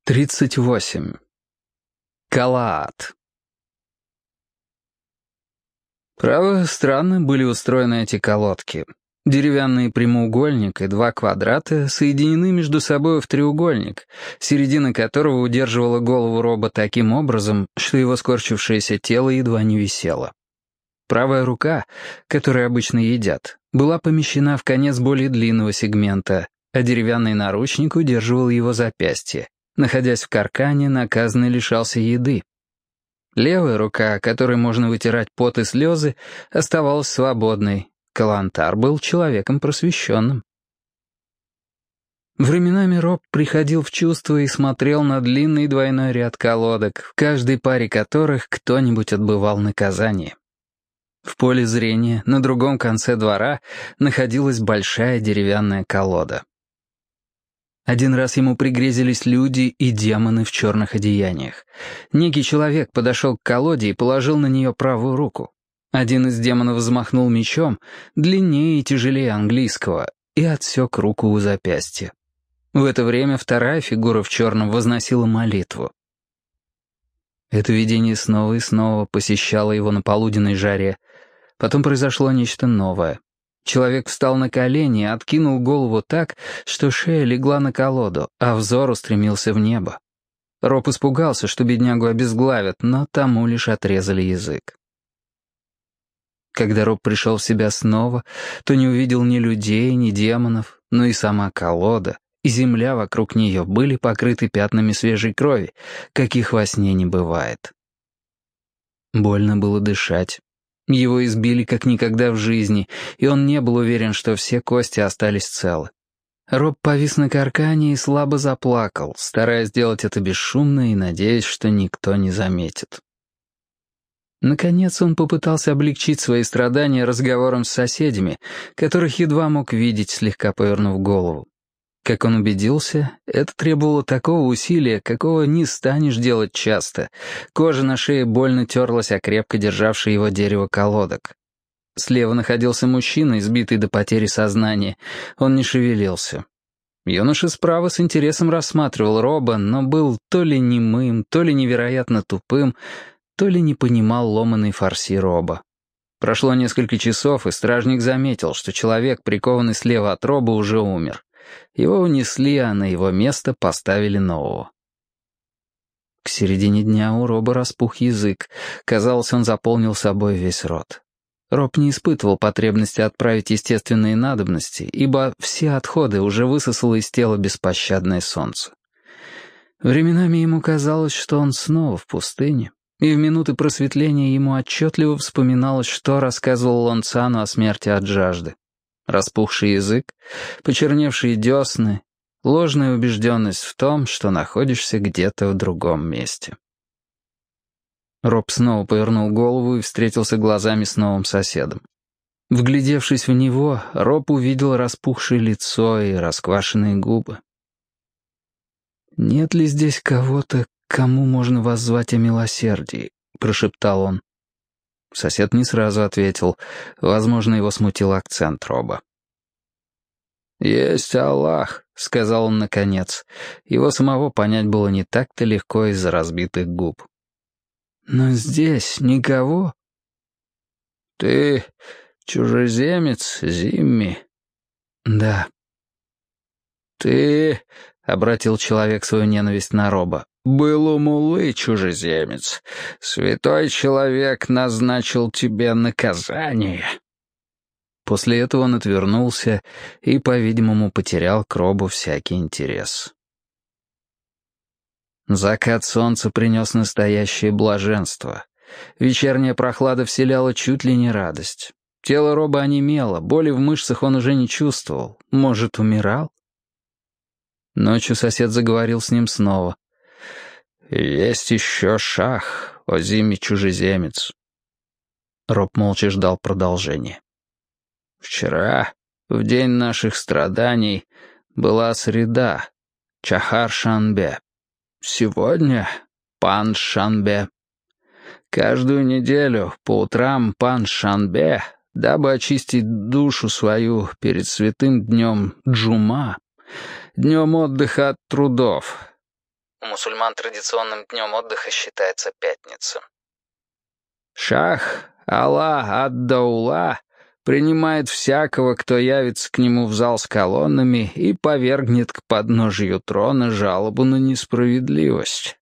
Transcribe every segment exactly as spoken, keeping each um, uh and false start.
тридцать восемь. Калаат. Право, странно были устроены эти колодки. Деревянный прямоугольник и два квадрата соединены между собой в треугольник, середина которого удерживала голову Роба таким образом, что его скорчившееся тело едва не висело. Правая рука, которой обычно едят, была помещена в конец более длинного сегмента, а деревянный наручник удерживал его запястье. Находясь в каркане, наказанный лишался еды. Левая рука, которой можно вытирать пот и слезы, оставалась свободной. Калантар был человеком просвещенным. Временами Роб приходил в чувство и смотрел на длинный двойной ряд колодок, в каждой паре которых кто-нибудь отбывал наказание. В поле зрения на другом конце двора находилась большая деревянная колода. Один раз ему пригрезились люди и демоны в черных одеяниях. Некий человек подошел к колоде и положил на нее правую руку. Один из демонов взмахнул мечом, длиннее и тяжелее английского, и отсек руку у запястья. В это время вторая фигура в черном возносила молитву. Это видение снова и снова посещало его на полуденной жаре. Потом произошло нечто новое. Человек встал на колени и откинул голову так, что шея легла на колоду, а взор устремился в небо. Роб испугался, что беднягу обезглавят, но тому лишь отрезали язык. Когда Роб пришел в себя снова, то не увидел ни людей, ни демонов, но и сама колода, и земля вокруг нее были покрыты пятнами свежей крови, каких во сне не бывает. Больно было дышать. Его избили как никогда в жизни, и он не был уверен, что все кости остались целы. Роб повис на каркане и слабо заплакал, стараясь сделать это бесшумно и надеясь, что никто не заметит. Наконец он попытался облегчить свои страдания разговором с соседями, которых едва мог видеть, слегка повернув голову. Как он убедился, это требовало такого усилия, какого не станешь делать часто. Кожа на шее больно терлась о крепко державшее его дерево колодок. Слева находился мужчина, избитый до потери сознания. Он не шевелился. Юноша справа с интересом рассматривал Роба, но был то ли немым, то ли невероятно тупым, то ли не понимал ломаной фарси Роба. Прошло несколько часов, и стражник заметил, что человек, прикованный слева от Роба, уже умер. Его унесли, а на его место поставили нового. К середине дня у Роба распух язык. Казалось, он заполнил собой весь рот. Роб не испытывал потребности отправить естественные надобности, ибо все отходы уже высосало из тела беспощадное солнце. Временами ему казалось, что он снова в пустыне, и в минуты просветления ему отчетливо вспоминалось, что рассказывал Лонцану о смерти от жажды. Распухший язык, почерневшие десны, ложная убежденность в том, что находишься где-то в другом месте. Роб снова повернул голову и встретился глазами с новым соседом. Вглядевшись в него, Роб увидел распухшее лицо и расквашенные губы. «Нет ли здесь кого-то, кому можно воззвать о милосердии?» — прошептал он. Сосед не сразу ответил. Возможно, его смутил акцент Роба. «Есть Аллах», — сказал он наконец. Его самого понять было не так-то легко из-за разбитых губ. «Но здесь никого?» «Ты чужеземец, Зимми?» «Да». «Ты...» — обратил человек свою ненависть на Роба. «Был у муллы чужеземец. Святой человек назначил тебе наказание». После этого он отвернулся и, по-видимому, потерял к Робу всякий интерес. Закат солнца принес настоящее блаженство. Вечерняя прохлада вселяла чуть ли не радость. Тело Роба онемело, боли в мышцах он уже не чувствовал. Может, умирал? Ночью сосед заговорил с ним снова. «Есть еще шах, о Зимми чужеземец». Роб молча ждал продолжения. «Вчера, в день наших страданий, была среда, Чахар-Шанбе. Сегодня Пан-Шанбе. Каждую неделю по утрам Пан-Шанбе, дабы очистить душу свою перед святым днем Джума, днем отдыха от трудов, У мусульман традиционным днем отдыха считается пятница. «Шах, Аллах ад-Даула, принимает всякого, кто явится к нему в зал с колоннами и повергнет к подножию трона жалобу на несправедливость».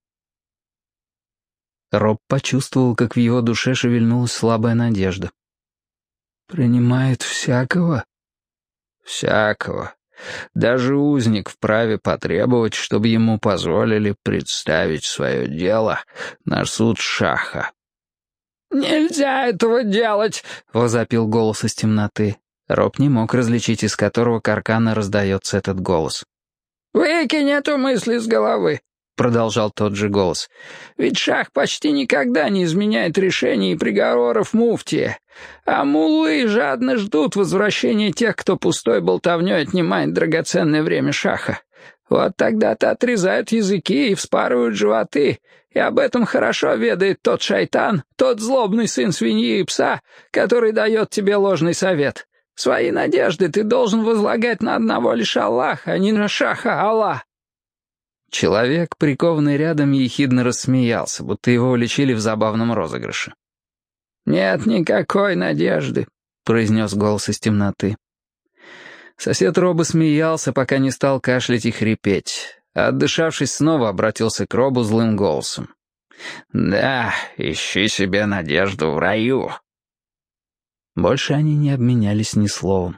Роб почувствовал, как в его душе шевельнулась слабая надежда. «Принимает всякого?» «Всякого. Даже узник вправе потребовать, чтобы ему позволили представить свое дело на суд шаха». «Нельзя этого делать!» — возопил голос из темноты. Роб не мог различить, из которого каркана раздается этот голос. «Выкинь эту мысль из головы!» — продолжал тот же голос. «Ведь шах почти никогда не изменяет решений и приговоров муфтия, а муллы жадно ждут возвращения тех, кто пустой болтовней отнимает драгоценное время шаха. Вот тогда-то отрезают языки и вспарывают животы, и об этом хорошо ведает тот шайтан, тот злобный сын свиньи и пса, который дает тебе ложный совет. Свои надежды ты должен возлагать на одного лишь Аллаха, а не на шаха Аллах». Человек, прикованный рядом, ехидно рассмеялся, будто его уличили в забавном розыгрыше. «Нет никакой надежды», — произнес голос из темноты. Сосед Роба смеялся, пока не стал кашлять и хрипеть. А отдышавшись, снова обратился к Робу злым голосом. «Да, ищи себе надежду в раю». Больше они не обменялись ни словом.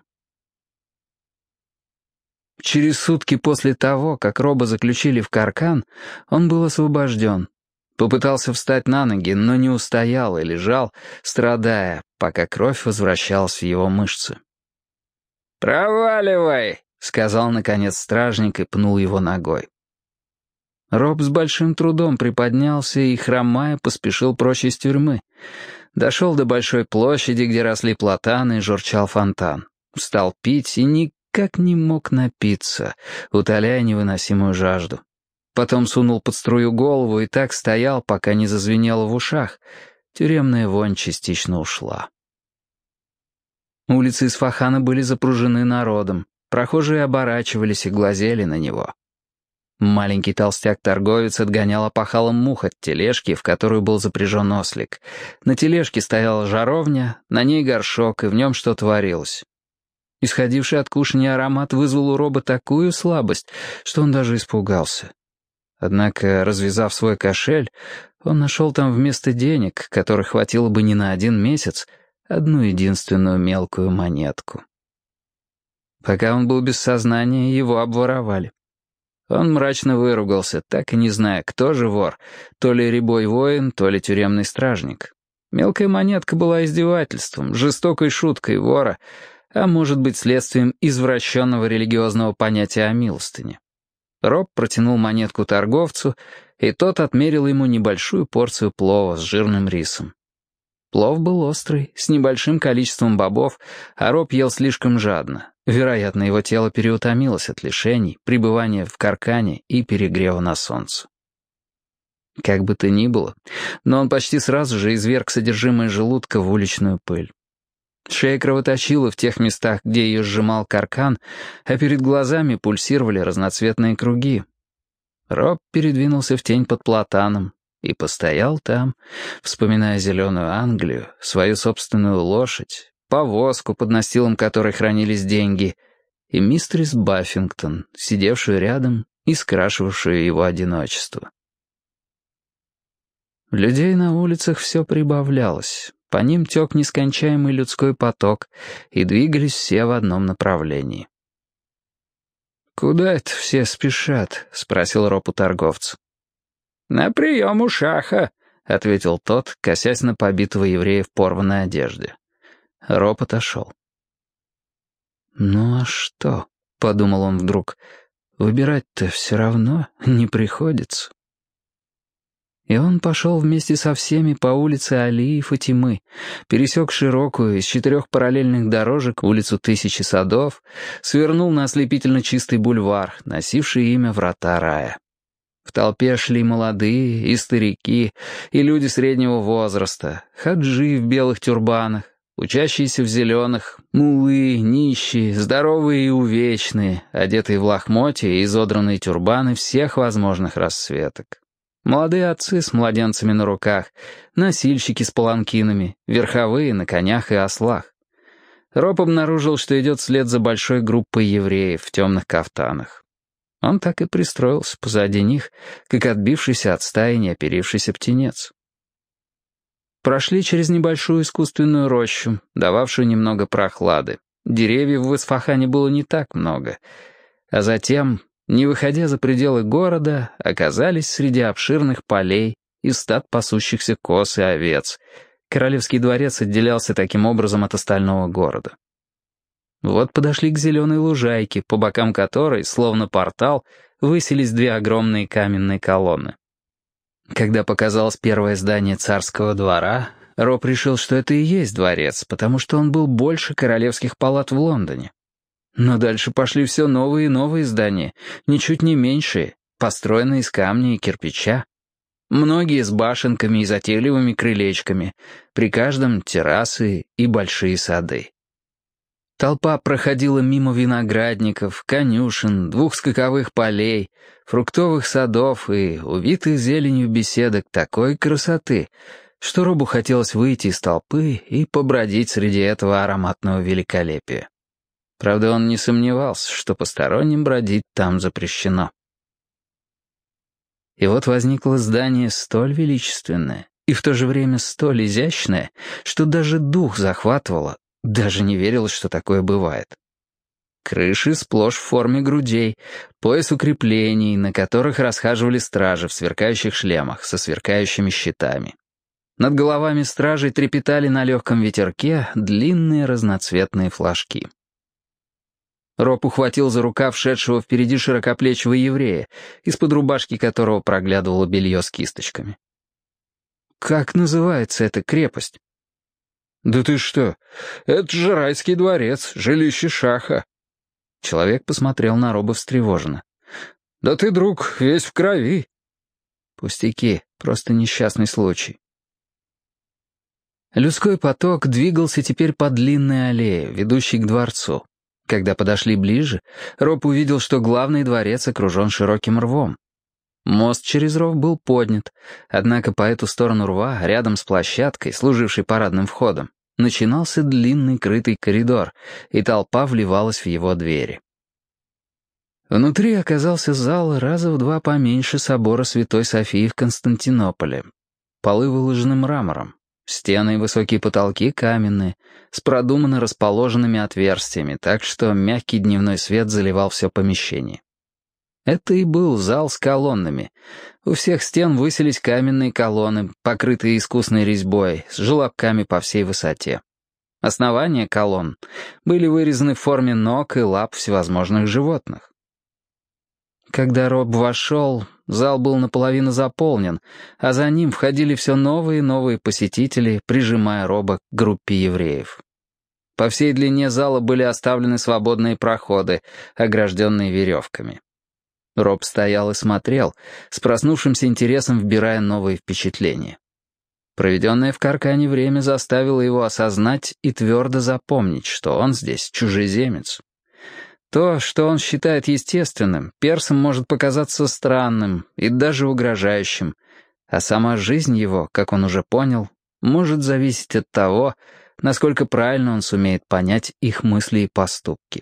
Через сутки после того, как Роба заключили в каркан, он был освобожден. Попытался встать на ноги, но не устоял и лежал, страдая, пока кровь возвращалась в его мышцы. «Проваливай!» — сказал, наконец, стражник и пнул его ногой. Роб с большим трудом приподнялся и, хромая, поспешил прочь из тюрьмы. Дошел до большой площади, где росли платаны и журчал фонтан. Стал пить и никак не мог напиться, утоляя невыносимую жажду. Потом сунул под струю голову и так стоял, пока не зазвенело в ушах. Тюремная вонь частично ушла. Улицы Исфахана были запружены народом. Прохожие оборачивались и глазели на него. Маленький толстяк-торговец отгонял опахалом мух от тележки, в которую был запряжен ослик. На тележке стояла жаровня, на ней горшок, и в нем что-то варилось. Исходивший от кушания аромат вызвал у Роба такую слабость, что он даже испугался. Однако, развязав свой кошель, он нашел там вместо денег, которых хватило бы не на один месяц, одну единственную мелкую монетку. Пока он был без сознания, его обворовали. Он мрачно выругался, так и не зная, кто же вор, то ли рябой воин, то ли тюремный стражник. Мелкая монетка была издевательством, жестокой шуткой вора, а может быть следствием извращенного религиозного понятия о милостыне. Роб протянул монетку торговцу, и тот отмерил ему небольшую порцию плова с жирным рисом. Плов был острый, с небольшим количеством бобов, а Роб ел слишком жадно. Вероятно, его тело переутомилось от лишений, пребывания в каркане и перегрева на солнце. Как бы то ни было, но он почти сразу же изверг содержимое желудка в уличную пыль. Шея кровоточила в тех местах, где ее сжимал каркан, а перед глазами пульсировали разноцветные круги. Роб передвинулся в тень под платаном и постоял там, вспоминая зеленую Англию, свою собственную лошадь, повозку, под настилом которой хранились деньги, и мистерис Баффингтон, сидевшую рядом и скрашивавшую его одиночество. Людей на улицах все прибавлялось. По ним тек нескончаемый людской поток, и двигались все в одном направлении. «Куда это все спешат?» — спросил Роб у торговца. «На прием у шаха», — ответил тот, косясь на побитого еврея в порванной одежде. Роб отошел. «Ну а что?» — подумал он вдруг. «Выбирать-то все равно не приходится». И он пошел вместе со всеми по улице Али и Фатимы, пересек широкую из четырех параллельных дорожек улицу Тысячи садов, свернул на ослепительно чистый бульвар, носивший имя Врата рая. В толпе шли молодые и старики, и люди среднего возраста, хаджи в белых тюрбанах, учащиеся в зеленых, мулы, нищие, здоровые и увечные, одетые в лохмотья и изодранные тюрбаны всех возможных расцветок. Молодые отцы с младенцами на руках, носильщики с паланкинами, верховые на конях и ослах. Роб обнаружил, что идет вслед за большой группой евреев в темных кафтанах. Он так и пристроился позади них, как отбившийся от стаи неоперившийся птенец. Прошли через небольшую искусственную рощу, дававшую немного прохлады. Деревьев в Исфахане было не так много. А затем, не выходя за пределы города, оказались среди обширных полей и стад пасущихся коз и овец. Королевский дворец отделялся таким образом от остального города. Вот подошли к зеленой лужайке, по бокам которой, словно портал, высились две огромные каменные колонны. Когда показалось первое здание царского двора, Роб решил, что это и есть дворец, потому что он был больше королевских палат в Лондоне. Но дальше пошли все новые и новые здания, ничуть не меньшие, построенные из камня и кирпича. Многие с башенками и затейливыми крылечками, при каждом террасы и большие сады. Толпа проходила мимо виноградников, конюшен, двух скаковых полей, фруктовых садов и увитых зеленью беседок такой красоты, что Робу хотелось выйти из толпы и побродить среди этого ароматного великолепия. Правда, он не сомневался, что посторонним бродить там запрещено. И вот возникло здание столь величественное и в то же время столь изящное, что даже дух захватывало. Даже не верилось, что такое бывает. Крыши сплошь в форме грудей, пояс укреплений, на которых расхаживали стражи в сверкающих шлемах со сверкающими щитами. Над головами стражей трепетали на легком ветерке длинные разноцветные флажки. Роб ухватил за рукав шедшего впереди широкоплечего еврея, из-под рубашки которого проглядывало белье с кисточками. «Как называется эта крепость?» «Да ты что? Это же райский дворец, жилище шаха». Человек посмотрел на Роба встревоженно. «Да ты, друг, весь в крови». «Пустяки, просто несчастный случай». Людской поток двигался теперь по длинной аллее, ведущей к дворцу. Когда подошли ближе, Роб увидел, что главный дворец окружен широким рвом. Мост через ров был поднят, однако по эту сторону рва, рядом с площадкой, служившей парадным входом, начинался длинный крытый коридор, и толпа вливалась в его двери. Внутри оказался зал раза в два поменьше собора Святой Софии в Константинополе. Полы выложены мрамором, стены и высокие потолки каменные, с продуманно расположенными отверстиями, так что мягкий дневной свет заливал все помещение. Это и был зал с колоннами. У всех стен высились каменные колонны, покрытые искусной резьбой, с желобками по всей высоте. Основания колонн были вырезаны в форме ног и лап всевозможных животных. Когда Роб вошел, зал был наполовину заполнен, а за ним входили все новые и новые посетители, прижимая Роба к группе евреев. По всей длине зала были оставлены свободные проходы, огражденные веревками. Роб стоял и смотрел, с проснувшимся интересом вбирая новые впечатления. Проведенное в Каркане время заставило его осознать и твердо запомнить, что он здесь чужеземец. То, что он считает естественным, персам может показаться странным и даже угрожающим, а сама жизнь его, как он уже понял, может зависеть от того, насколько правильно он сумеет понять их мысли и поступки.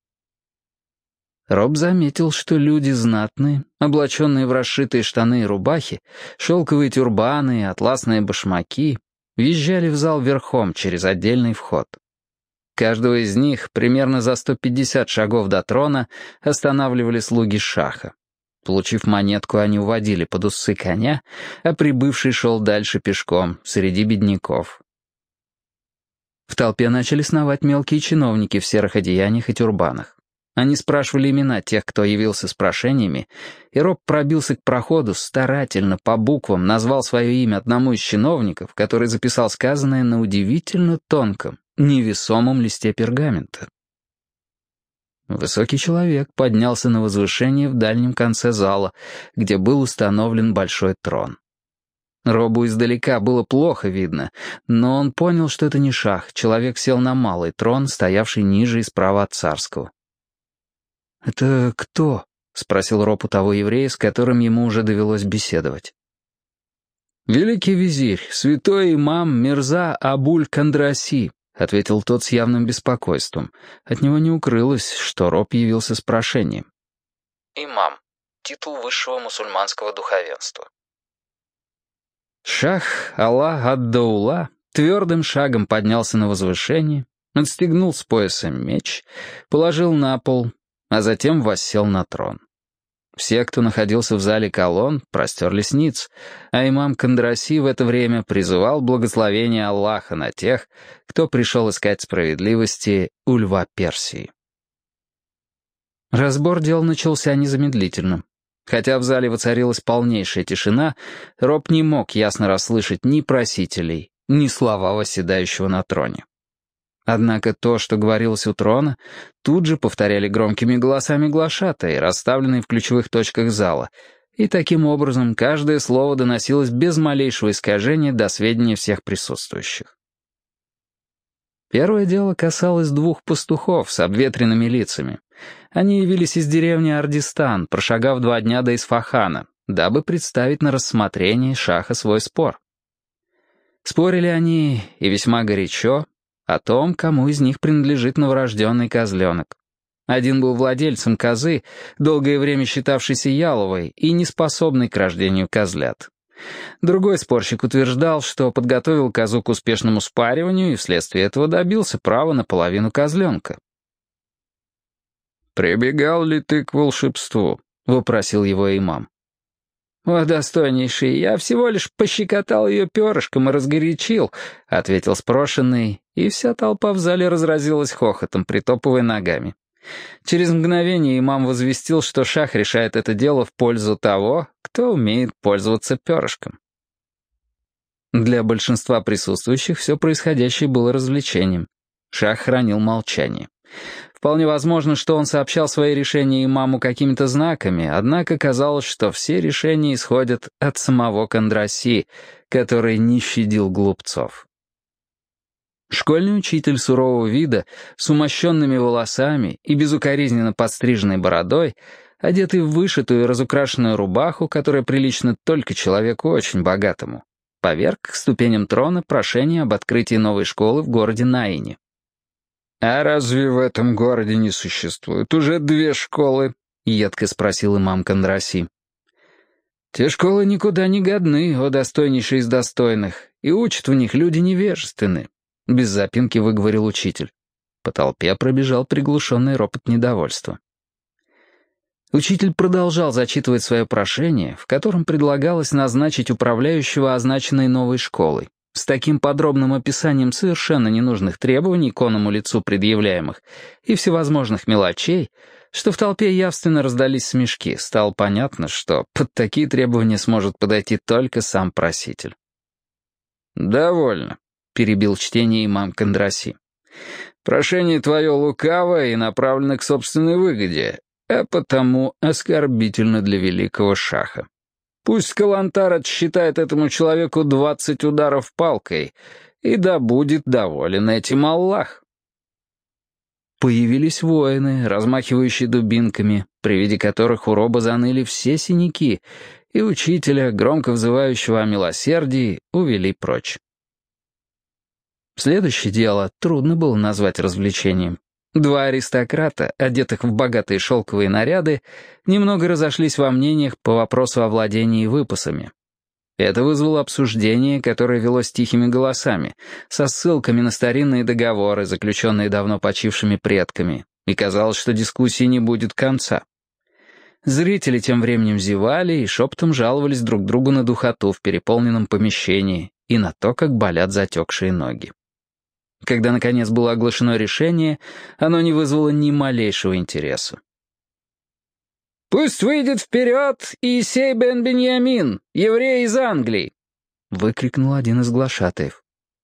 Роб заметил, что люди знатные, облаченные в расшитые штаны и рубахи, шелковые тюрбаны и атласные башмаки, въезжали в зал верхом через отдельный вход. Каждого из них примерно за сто пятьдесят шагов до трона останавливали слуги шаха. Получив монетку, они уводили под усы коня, а прибывший шел дальше пешком, среди бедняков. В толпе начали сновать мелкие чиновники в серых одеяниях и тюрбанах. Они спрашивали имена тех, кто явился с прошениями, и Роб пробился к проходу, старательно, по буквам, назвал свое имя одному из чиновников, который записал сказанное на удивительно тонком, невесомом листе пергамента. Высокий человек поднялся на возвышение в дальнем конце зала, где был установлен большой трон. Робу издалека было плохо видно, но он понял, что это не шах. Человек сел на малый трон, стоявший ниже и справа от царского. «Это кто?» — спросил Роб у того еврея, с которым ему уже довелось беседовать. «Великий визирь, святой имам Мирза Абуль-Кандраси», — ответил тот с явным беспокойством. От него не укрылось, что Роб явился с прошением. Имам. Титул высшего мусульманского духовенства. Шах Аллах ад-Даула твердым шагом поднялся на возвышение, отстегнул с пояса меч, положил на пол, а затем воссел на трон. Все, кто находился в зале колонн, простерлись ниц, а имам Кандраси в это время призывал благословение Аллаха на тех, кто пришел искать справедливости у льва Персии. Разбор дел начался незамедлительно. Хотя в зале воцарилась полнейшая тишина, Роб не мог ясно расслышать ни просителей, ни слова восседающего на троне. Однако то, что говорилось у трона, тут же повторяли громкими голосами глашатаи, расставленные в ключевых точках зала, и таким образом каждое слово доносилось без малейшего искажения до сведения всех присутствующих. Первое дело касалось двух пастухов с обветренными лицами. Они явились из деревни Ардистан, прошагав два дня до Исфахана, дабы представить на рассмотрение шаха свой спор. Спорили они, и весьма горячо, о том, кому из них принадлежит новорожденный козленок. Один был владельцем козы, долгое время считавшейся яловой и неспособной к рождению козлят. Другой спорщик утверждал, что подготовил козу к успешному спариванию и вследствие этого добился права на половину козленка. «Прибегал ли ты к волшебству?» — вопросил его имам. «О, достойнейший, я всего лишь пощекотал ее перышком и разгорячил», — ответил спрошенный, и вся толпа в зале разразилась хохотом, притопывая ногами. Через мгновение имам возвестил, что шах решает это дело в пользу того, кто умеет пользоваться перышком. Для большинства присутствующих все происходящее было развлечением. Шах хранил молчание. Вполне возможно, что он сообщал свои решения имаму какими-то знаками, однако казалось, что все решения исходят от самого Кандраси, который не щадил глупцов. Школьный учитель сурового вида, с умощенными волосами и безукоризненно подстриженной бородой, одетый в вышитую и разукрашенную рубаху, которая прилична только человеку очень богатому, поверг к ступеням трона прошение об открытии новой школы в городе Наине. «А разве в этом городе не существует уже две школы?» — едко спросил имам Кандраси. «Те школы никуда не годны, о достойнейший из достойных, и учат в них люди невежественны», — без запинки выговорил учитель. По толпе пробежал приглушенный ропот недовольства. Учитель продолжал зачитывать свое прошение, в котором предлагалось назначить управляющего означенной новой школой, с таким подробным описанием совершенно ненужных требований к оному лицу предъявляемых и всевозможных мелочей, что в толпе явственно раздались смешки. Стало понятно, что под такие требования сможет подойти только сам проситель. «Довольно», — перебил чтение имам Кандраси. «Прошение твое лукаво и направлено к собственной выгоде, а потому оскорбительно для великого шаха. Пусть Калантар отсчитает этому человеку двадцать ударов палкой, и да будет доволен этим Аллах». Появились воины, размахивающие дубинками, при виде которых у Роба заныли все синяки, и учителя, громко взывающего о милосердии, увели прочь. Следующее дело трудно было назвать развлечением. Два аристократа, одетых в богатые шелковые наряды, немного разошлись во мнениях по вопросу о владении выпасами. Это вызвало обсуждение, которое велось тихими голосами, со ссылками на старинные договоры, заключенные давно почившими предками, и казалось, что дискуссии не будет конца. Зрители тем временем зевали и шепотом жаловались друг другу на духоту в переполненном помещении и на то, как болят затекшие ноги. Когда, наконец, было оглашено решение, оно не вызвало ни малейшего интереса. «Пусть выйдет вперед Иисей бен Беньямин, еврей из Англии!» — выкрикнул один из глашатаев.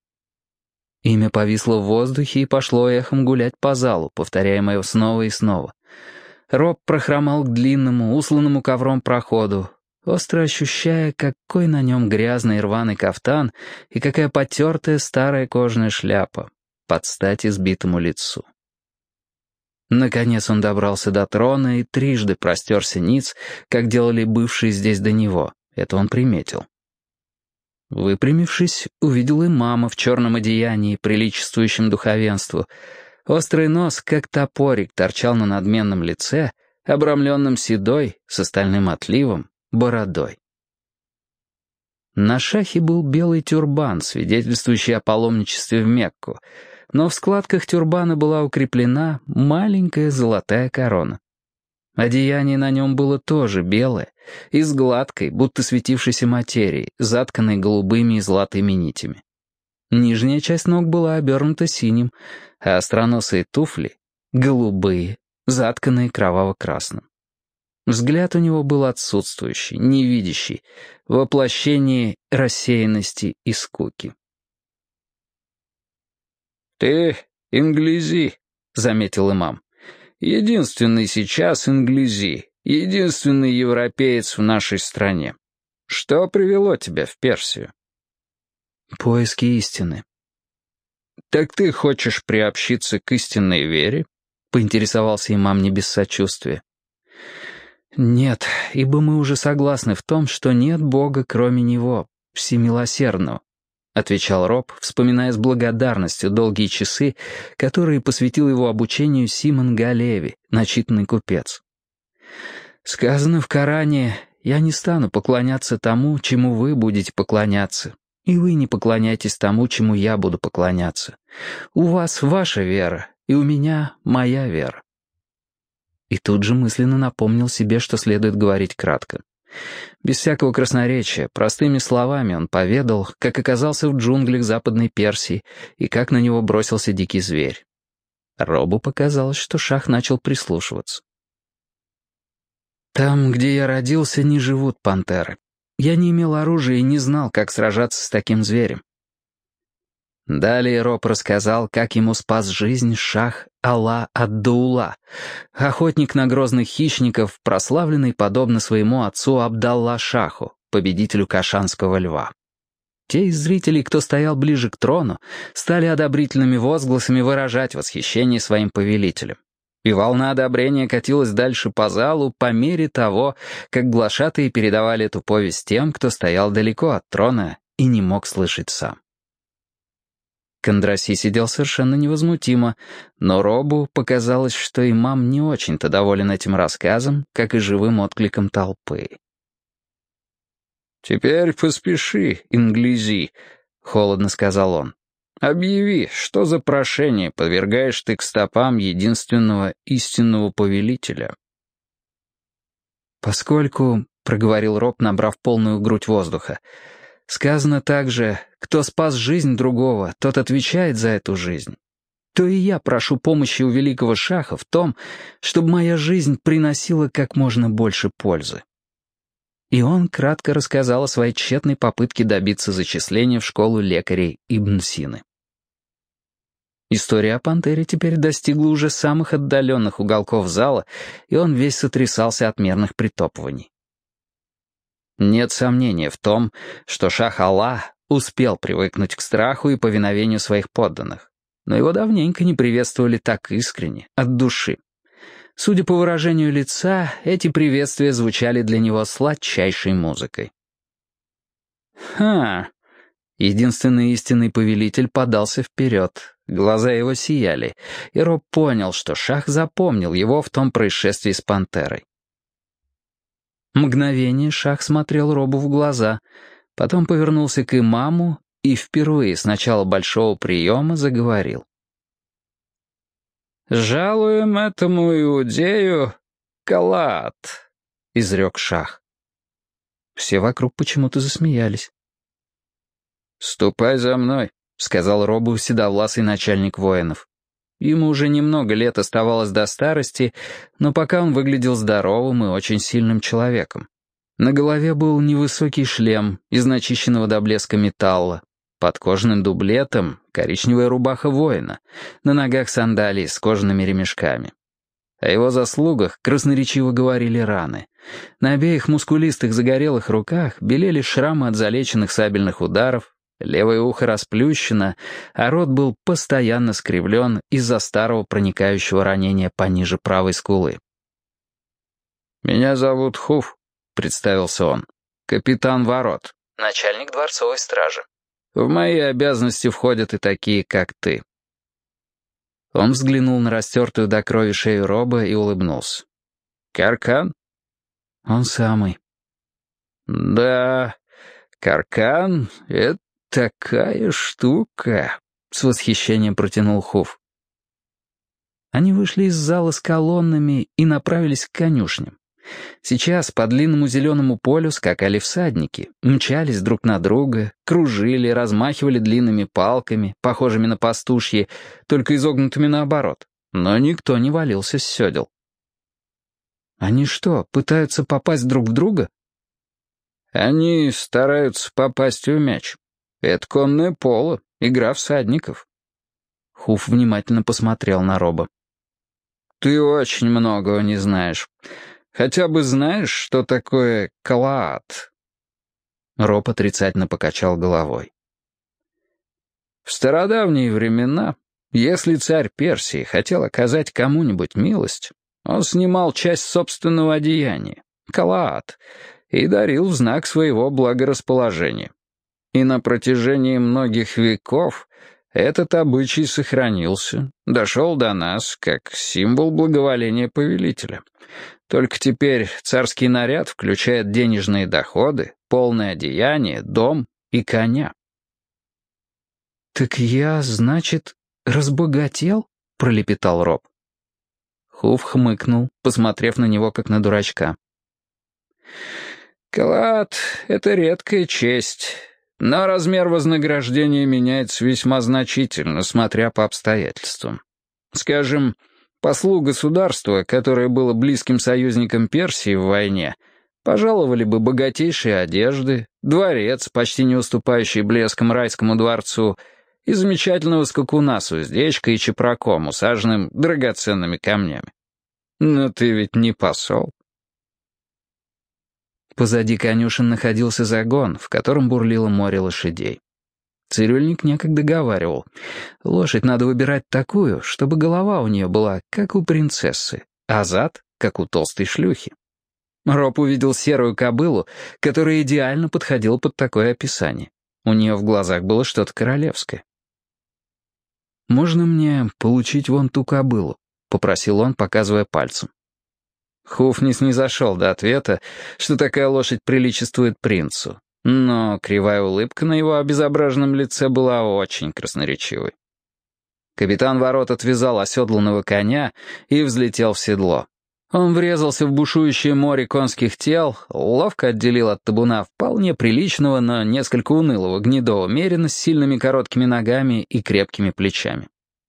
Имя повисло в воздухе и пошло эхом гулять по залу, повторяемое снова и снова. Роб прохромал к длинному, усланному ковром проходу. остро ощущая, какой на нем грязный рваный кафтан и какая потертая старая кожаная шляпа под стать избитому лицу. Наконец он добрался до трона и трижды простерся ниц, как делали бывшие здесь до него. Это он приметил. Выпрямившись, увидел и мама в черном одеянии, приличествующем духовенству. Острый нос, как топорик, торчал на надменном лице, обрамленном седой, с остальным отливом, бородой. На шахе был белый тюрбан, свидетельствующий о паломничестве в Мекку, но в складках тюрбана была укреплена маленькая золотая корона. Одеяние на нем было тоже белое, из гладкой, будто светившейся материи, затканной голубыми и золотыми нитями. Нижняя часть ног была обернута синим, а остроносые туфли — голубые, затканные кроваво-красным. Взгляд у него был отсутствующий, невидящий, воплощение рассеянности и скуки. «Ты инглизи», — заметил имам. «Единственный сейчас инглизи, единственный европеец в нашей стране. Что привело тебя в Персию?» «Поиски истины». «Так ты хочешь приобщиться к истинной вере?» — поинтересовался имам не без сочувствия. «Нет, ибо мы уже согласны в том, что нет Бога, кроме Него, всемилосердного», — отвечал Роб, вспоминая с благодарностью долгие часы, которые посвятил его обучению Симон Галеви, начитанный купец. «Сказано в Коране: «Я не стану поклоняться тому, чему вы будете поклоняться, и вы не поклоняйтесь тому, чему я буду поклоняться. У вас ваша вера, и у меня моя вера». И тут же мысленно напомнил себе, что следует говорить кратко. Без всякого красноречия, простыми словами он поведал, как оказался в джунглях Западной Персии и как на него бросился дикий зверь. Робу показалось, что шах начал прислушиваться. «Там, где я родился, не живут пантеры. Я не имел оружия и не знал, как сражаться с таким зверем». Далее Роб рассказал, как ему спас жизнь шах Ала ад-Даула, охотник на грозных хищников, прославленный подобно своему отцу Абдалла-шаху, победителю Кашанского льва. Те из зрителей, кто стоял ближе к трону, стали одобрительными возгласами выражать восхищение своим повелителем. И волна одобрения катилась дальше по залу по мере того, как глашатые передавали эту повесть тем, кто стоял далеко от трона и не мог слышать сам. Кондраси сидел совершенно невозмутимо, но Робу показалось, что имам не очень-то доволен этим рассказом, как и живым откликом толпы. «Теперь поспеши, инглизи», — холодно сказал он. «Объяви, что за прошение подвергаешь ты к стопам единственного истинного повелителя». «Поскольку», — проговорил Роб, набрав полную грудь воздуха, — «сказано также, кто спас жизнь другого, тот отвечает за эту жизнь, то и я прошу помощи у великого шаха в том, чтобы моя жизнь приносила как можно больше пользы». И он кратко рассказал о своей тщетной попытке добиться зачисления в школу лекарей Ибн Сины. История о пантере теперь достигла уже самых отдаленных уголков зала, и он весь сотрясался от мерных притопываний. Нет сомнения в том, что шах Аллах успел привыкнуть к страху и повиновению своих подданных, но его давненько не приветствовали так искренне, от души. Судя по выражению лица, эти приветствия звучали для него сладчайшей музыкой. «Ха!» Единственный истинный повелитель подался вперед, глаза его сияли, и Роб понял, что шах запомнил его в том происшествии с пантерой. Мгновение шах смотрел Робу в глаза, потом повернулся к имаму и впервые с начала большого приема заговорил. «Жалуем этому иудею калат», — изрек шах. Все вокруг почему-то засмеялись. «Ступай за мной», — сказал Робу седовласый начальник воинов. Ему уже немного лет оставалось до старости, но пока он выглядел здоровым и очень сильным человеком. На голове был невысокий шлем из начищенного до блеска металла. Под кожаным дублетом коричневая рубаха воина, на ногах сандалии с кожаными ремешками. О его заслугах красноречиво говорили раны. На обеих мускулистых загорелых руках белели шрамы от залеченных сабельных ударов, левое ухо расплющено, а рот был постоянно скривлен из-за старого проникающего ранения пониже правой скулы. «Меня зовут Хуф», — представился он. «Капитан ворот». Начальник дворцовой стражи. «В мои обязанности входят и такие, как ты». Он взглянул на растертую до крови шею Роба и улыбнулся. «Каркан?» «Он самый». «Да, Каркан — это такая штука», — с восхищением протянул Хуф. Они вышли из зала с колоннами и направились к конюшням. Сейчас по длинному зеленому полю скакали всадники, мчались друг на друга, кружили, размахивали длинными палками, похожими на пастушьи, только изогнутыми наоборот, но никто не валился с седел. «Они что, пытаются попасть друг в друга?» «Они стараются попасть в мяч. Это конное поло, игра всадников». Хуф внимательно посмотрел на Роба. «Ты очень многого не знаешь. Хотя бы знаешь, что такое калаат?» Роб отрицательно покачал головой. В стародавние времена, если царь Персии хотел оказать кому-нибудь милость, он снимал часть собственного одеяния, калаат, и дарил в знак своего благорасположения. И на протяжении многих веков этот обычай сохранился, дошел до нас как символ благоволения повелителя. Только теперь царский наряд включает денежные доходы, полное одеяние, дом и коня. «Так я, значит, разбогател?» — пролепетал Роб. Хуф хмыкнул, посмотрев на него, как на дурачка. «Калаат — это редкая честь, но размер вознаграждения меняется весьма значительно, смотря по обстоятельствам. Скажем, послу государства, которое было близким союзником Персии в войне, пожаловали бы богатейшие одежды, дворец, почти не уступающий блеском райскому дворцу, и замечательного скакуна с уздечкой и чепраком, усаженным драгоценными камнями. Но ты ведь не посол». Позади конюшен находился загон, в котором бурлило море лошадей. Цирюльник некогда говаривал: лошадь надо выбирать такую, чтобы голова у нее была, как у принцессы, а зад, как у толстой шлюхи. Роб увидел серую кобылу, которая идеально подходила под такое описание. У нее в глазах было что-то королевское. «Можно мне получить вон ту кобылу?» — попросил он, показывая пальцем. Хуф не снизошел до ответа, что такая лошадь приличествует принцу, но кривая улыбка на его обезображенном лице была очень красноречивой. Капитан ворот отвязал оседланного коня и взлетел в седло. Он врезался в бушующее море конских тел, ловко отделил от табуна вполне приличного, но несколько унылого гнедого мерина с сильными короткими ногами и крепкими плечами.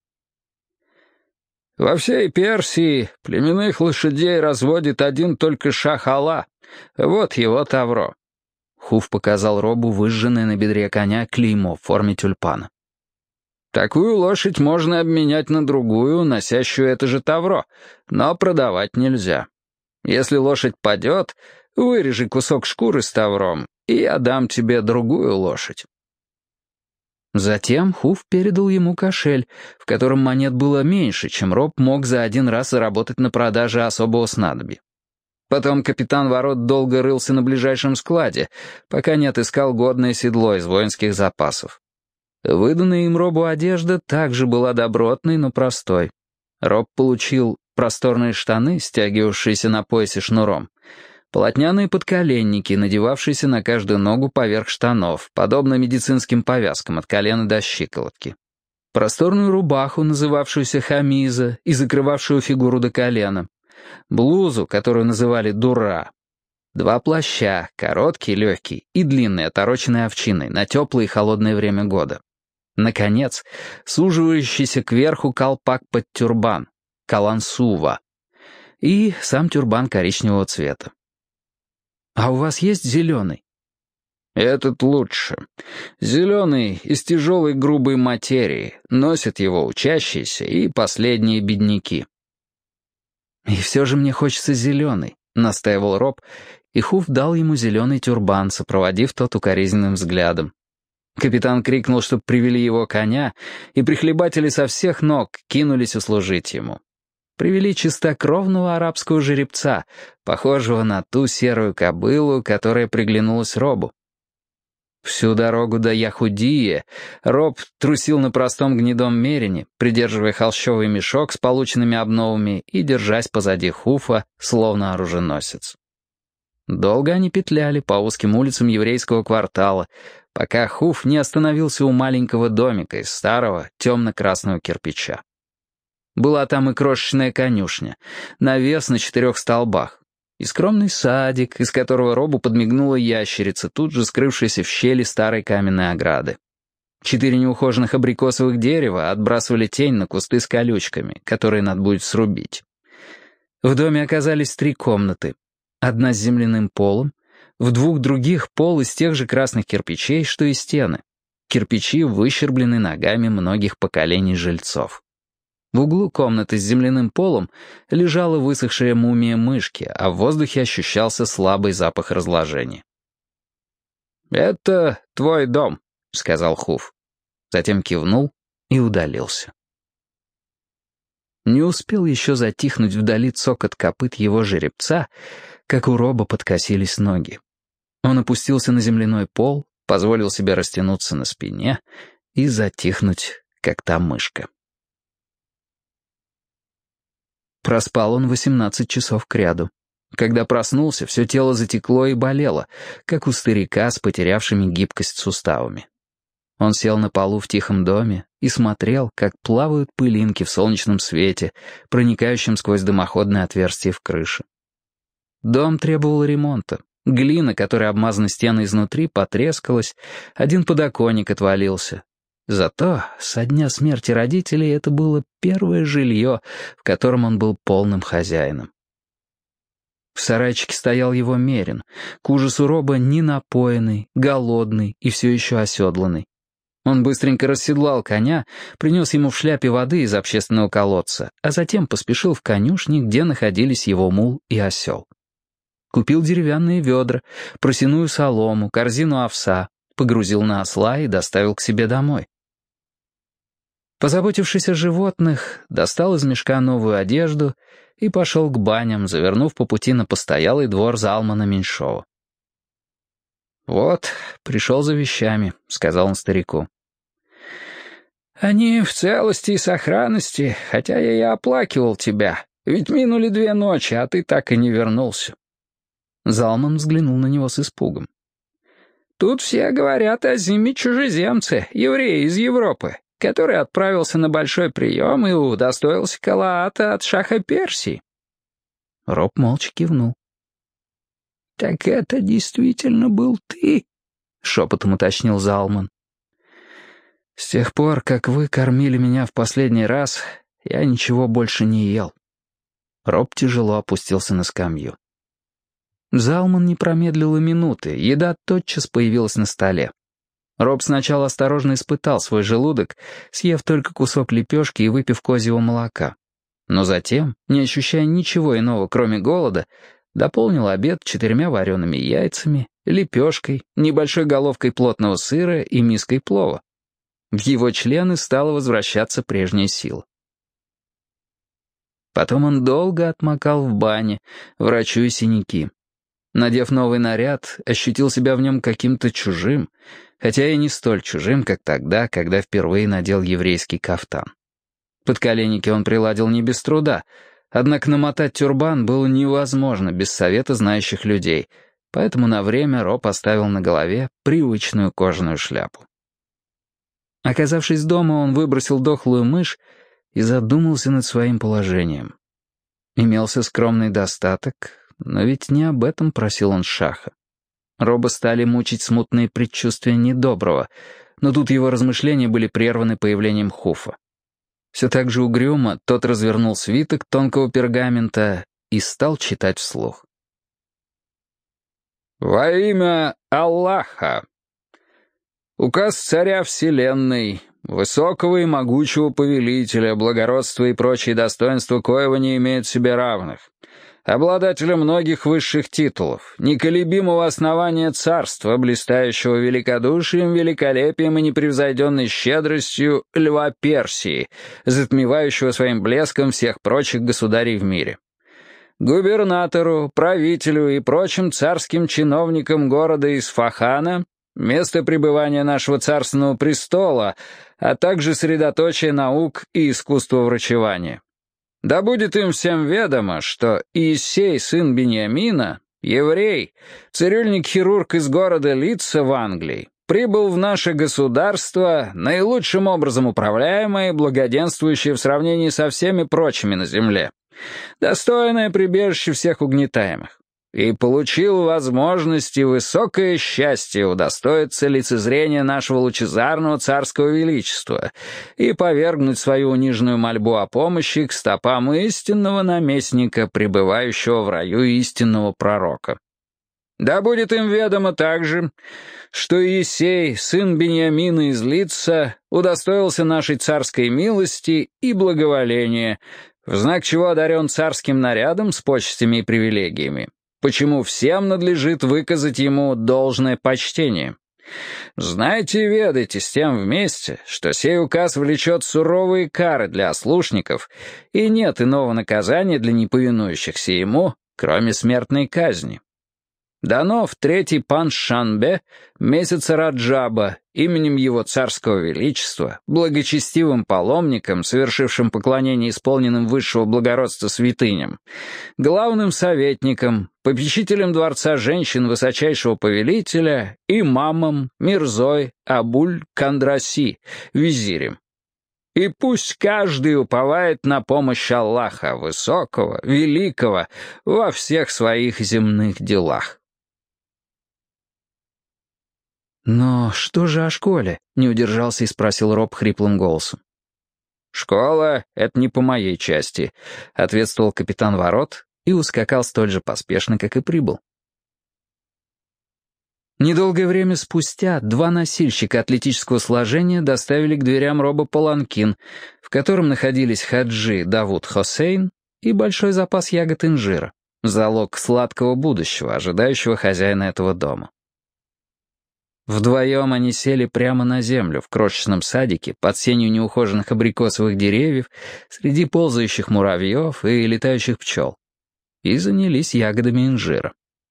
«Во всей Персии племенных лошадей разводит один только Шах-Ала. Вот его тавро». Хуф показал Робу выжженное на бедре коня клеймо в форме тюльпана. «Такую лошадь можно обменять на другую, носящую это же тавро, но продавать нельзя. Если лошадь падет, вырежи кусок шкуры с тавром, и я дам тебе другую лошадь». Затем Хуф передал ему кошель, в котором монет было меньше, чем Роб мог за один раз заработать на продаже особого снадобья. Потом капитан ворот долго рылся на ближайшем складе, пока не отыскал годное седло из воинских запасов. Выданная им Робу одежда также была добротной, но простой. Роб получил просторные штаны, стягивавшиеся на поясе шнуром, полотняные подколенники, надевавшиеся на каждую ногу поверх штанов, подобно медицинским повязкам от колена до щиколотки. Просторную рубаху, называвшуюся хамиза и закрывавшую фигуру до колена. Блузу, которую называли дура. Два плаща, короткий, легкий и длинный, отороченный овчиной, на теплое и холодное время года. Наконец, суживающийся кверху колпак под тюрбан, калансува. И сам тюрбан коричневого цвета. «А у вас есть зеленый?» «Этот лучше. Зеленый из тяжелой грубой материи. Носят его учащиеся и последние бедняки». «И все же мне хочется зеленый. — настаивал Роб, и Хуф дал ему зеленый тюрбан, сопроводив тот укоризненным взглядом. Капитан крикнул, чтоб привели его коня, и прихлебатели со всех ног кинулись услужить ему. Привели чистокровного арабского жеребца, похожего на ту серую кобылу, которая приглянулась Робу. Всю дорогу до Яхудии Роб трусил на простом гнедом мерине, придерживая холщовый мешок с полученными обновами и держась позади Хуфа, словно оруженосец. Долго они петляли по узким улицам еврейского квартала, пока Хуф не остановился у маленького домика из старого темно-красного кирпича. Была там и крошечная конюшня, навес на четырех столбах, и скромный садик, из которого Робу подмигнула ящерица, тут же скрывшаяся в щели старой каменной ограды. Четыре неухоженных абрикосовых дерева отбрасывали тень на кусты с колючками, которые надо будет срубить. В доме оказались три комнаты. Одна с земляным полом, в двух других пол из тех же красных кирпичей, что и стены. Кирпичи выщерблены ногами многих поколений жильцов. В углу комнаты с земляным полом лежала высохшая мумия мышки, а в воздухе ощущался слабый запах разложения. «Это твой дом», — сказал Хуф. Затем кивнул и удалился. Не успел еще затихнуть вдали цокот копыт его жеребца, как у Роба подкосились ноги. Он опустился на земляной пол, позволил себе растянуться на спине и затихнуть, как та мышка. Проспал он восемнадцать часов кряду. Когда проснулся, все тело затекло и болело, как у старика с потерявшими гибкость суставами. Он сел на полу в тихом доме и смотрел, как плавают пылинки в солнечном свете, проникающем сквозь дымоходное отверстие в крыше. Дом требовал ремонта. Глина, которой обмазаны стены изнутри, потрескалась, один подоконник отвалился. Зато со дня смерти родителей это было первое жилье, в котором он был полным хозяином. В сарайчике стоял его мерин, к ужасу Роба не напоенный, голодный и все еще оседланный. Он быстренько расседлал коня, принес ему в шляпе воды из общественного колодца, а затем поспешил в конюшни, где находились его мул и осел. Купил деревянные ведра, просяную солому, корзину овса, погрузил на осла и доставил к себе домой. Позаботившись о животных, достал из мешка новую одежду и пошел к баням, завернув по пути на постоялый двор Залмана Меньшова. «Вот, пришел за вещами», — сказал он старику. «Они в целости и сохранности, хотя я и оплакивал тебя, ведь минули две ночи, а ты так и не вернулся». Залман взглянул на него с испугом. «Тут все говорят о зиме чужеземце, евреи из Европы, который отправился на большой прием и удостоился калаата от шаха Персии». Роб молча кивнул. «Так это действительно был ты?» — шепотом уточнил Залман. «С тех пор, как вы кормили меня в последний раз, я ничего больше не ел». Роб тяжело опустился на скамью. Залман не промедлил и минуты, еда тотчас появилась на столе. Роб сначала осторожно испытал свой желудок, съев только кусок лепешки и выпив козьего молока. Но затем, не ощущая ничего иного, кроме голода, дополнил обед четырьмя вареными яйцами, лепешкой, небольшой головкой плотного сыра и миской плова. В его члены стала возвращаться прежняя сила. Потом он долго отмокал в бане, врачуя синяки. Надев новый наряд, ощутил себя в нем каким-то чужим, хотя и не столь чужим, как тогда, когда впервые надел еврейский кафтан. Подколенники он приладил не без труда, однако намотать тюрбан было невозможно без совета знающих людей, поэтому на время Роб оставил на голове привычную кожаную шляпу. Оказавшись дома, он выбросил дохлую мышь и задумался над своим положением. Имелся скромный достаток, но ведь не об этом просил он шаха. Роба стали мучить смутные предчувствия недоброго, но тут его размышления были прерваны появлением Хуфа. Все так же угрюмо тот развернул свиток тонкого пергамента и стал читать вслух. «Во имя Аллаха! Указ царя вселенной, высокого и могучего повелителя, благородства и прочие достоинства коего не имеют себе равных, обладателя многих высших титулов, неколебимого основания царства, блистающего великодушием, великолепием и непревзойденной щедростью льва Персии, затмевающего своим блеском всех прочих государей в мире. Губернатору, правителю и прочим царским чиновникам города Исфахана, место пребывания нашего царственного престола, а также средоточие наук и искусства врачевания. Да будет им всем ведомо, что Иисей, сын Беньямина, еврей, цирюльник-хирург из города Лидса в Англии, прибыл в наше государство, наилучшим образом управляемое и благоденствующее в сравнении со всеми прочими на земле, достойное прибежище всех угнетаемых, и получил возможность и высокое счастье удостоиться лицезрения нашего лучезарного царского величества и повергнуть свою униженную мольбу о помощи к стопам истинного наместника, пребывающего в раю истинного пророка. Да будет им ведомо также, что Иисей, сын Беньямина из Лидса, удостоился нашей царской милости и благоволения, в знак чего одарен царским нарядом с почестями и привилегиями, почему всем надлежит выказать ему должное почтение. Знайте и ведайте с тем вместе, что сей указ влечет суровые кары для ослушников, и нет иного наказания для неповинующихся ему, кроме смертной казни. Дано в третий панш-Шанбе месяца Раджаба именем его царского величества, благочестивым паломникам, совершившим поклонение исполненным высшего благородства святыням, главным советникам, попечителям дворца женщин высочайшего повелителя, имамам, Мирзой, Абуль, Кандраси, визирем. И пусть каждый уповает на помощь Аллаха, высокого, великого, во всех своих земных делах. «Но что же о школе?» — не удержался и спросил Роб хриплым голосом. «Школа — это не по моей части», — ответствовал капитан ворот и ускакал столь же поспешно, как и прибыл. Недолгое время спустя два носильщика атлетического сложения доставили к дверям Роба паланкин, в котором находились хаджи Давуд Хосейн и большой запас ягод инжира, залог сладкого будущего, ожидающего хозяина этого дома. Вдвоем они сели прямо на землю в крошечном садике под сенью неухоженных абрикосовых деревьев среди ползающих муравьев и летающих пчел и занялись ягодами инжира.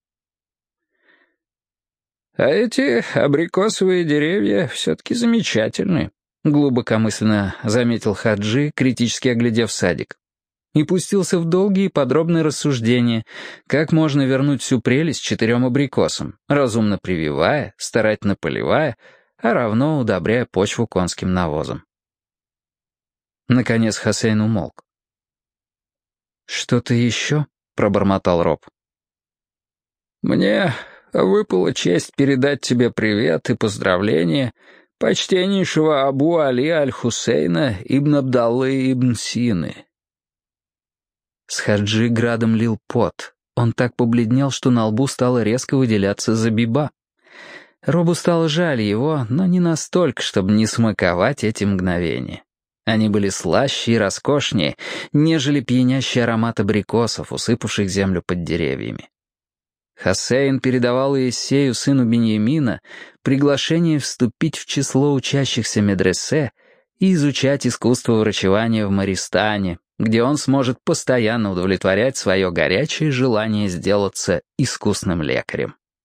«А эти абрикосовые деревья все-таки замечательны», — глубокомысленно заметил Хаджи, критически оглядев садик, и пустился в долгие и подробные рассуждения, как можно вернуть всю прелесть четырем абрикосам, разумно прививая, старательно поливая, а равно удобряя почву конским навозом. Наконец Хосейн умолк. «Что-то еще?» — пробормотал Роб. «Мне выпала честь передать тебе привет и поздравления почтеннейшего Абу Али аль-Хусейна ибн Абдаллы ибн Сины». С Хаджи градом лил пот. Он так побледнел, что на лбу стало резко выделяться забиба. Робу стало жаль его, но не настолько, чтобы не смаковать эти мгновения. Они были слаще и роскошнее, нежели пьянящий аромат абрикосов, усыпавших землю под деревьями. Хосейн передавал Иессею, сыну Беньямина, приглашение вступить в число учащихся медресе и изучать искусство врачевания в Мористане, где он сможет постоянно удовлетворять свое горячее желание сделаться искусным лекарем.